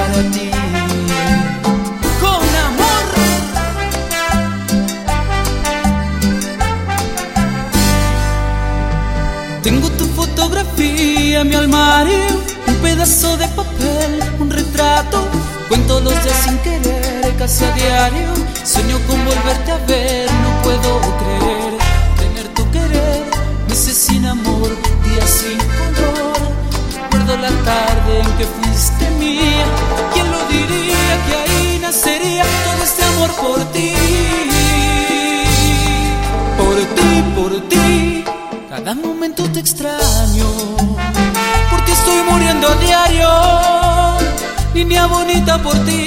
para ti. Con amor. Tengo tu fotografía en mi armario, un pedazo de papel, un retrato. Cuento los días sin querer, casi a diario. Sueño con volverte a ver, no puedo creer. Tener tu querer, meses sin amor, días sin color. Recuerdo la tarde en que fuiste mía. ¿Quién lo diría que ahí nacería todo este amor por ti? Por ti, por ti, cada momento te extraño. Por ti estoy muriendo a diario. Niña bonita, por ti.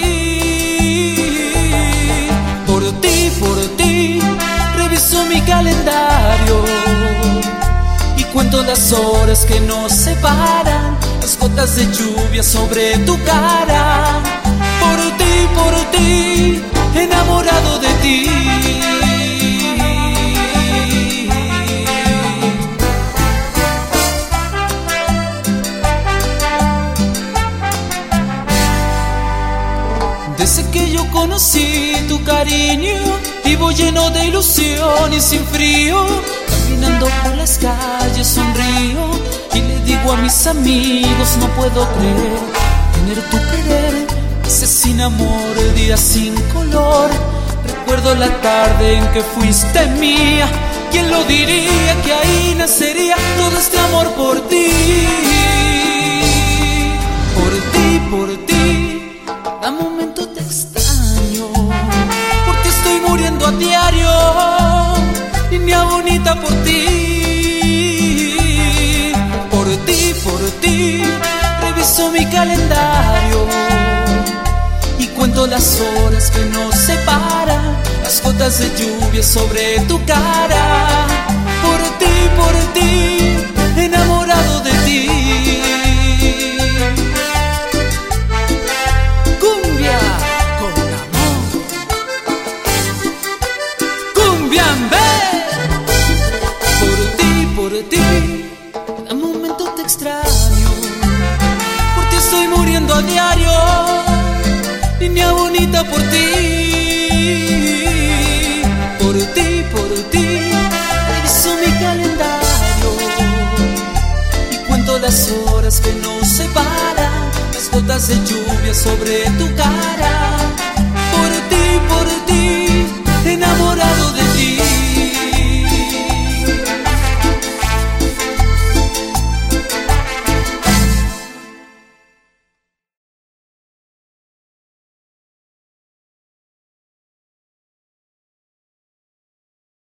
Por ti, reviso mi calendario y cuento las horas que nos separan, las gotas de lluvia sobre tu cara. Por ti, enamorado de ti. Desde que yo conocí tu cariño, vivo lleno de ilusión y sin frío. Caminando por las calles sonrío y le digo a mis amigos, no puedo creer tener tu querer. Meses sin amor, días sin color. Recuerdo la tarde en que fuiste mía. ¿Quién lo diría que ahí nacería todo este amor por ti? Por ti, cada momento te extraño. Por ti estoy muriendo a diario. Niña bonita, por ti. Por ti, reviso mi calendario y cuento las horas que nos separan, las gotas de lluvia sobre tu cara. Por ti, enamorado de ti. Por ti, cada momento te extraño. Por ti estoy muriendo a diario. Niña bonita, por ti. Por ti, reviso mi calendario y cuento las horas que nos separan, las gotas de lluvia sobre tu cara. Por ti, enamorado de ti.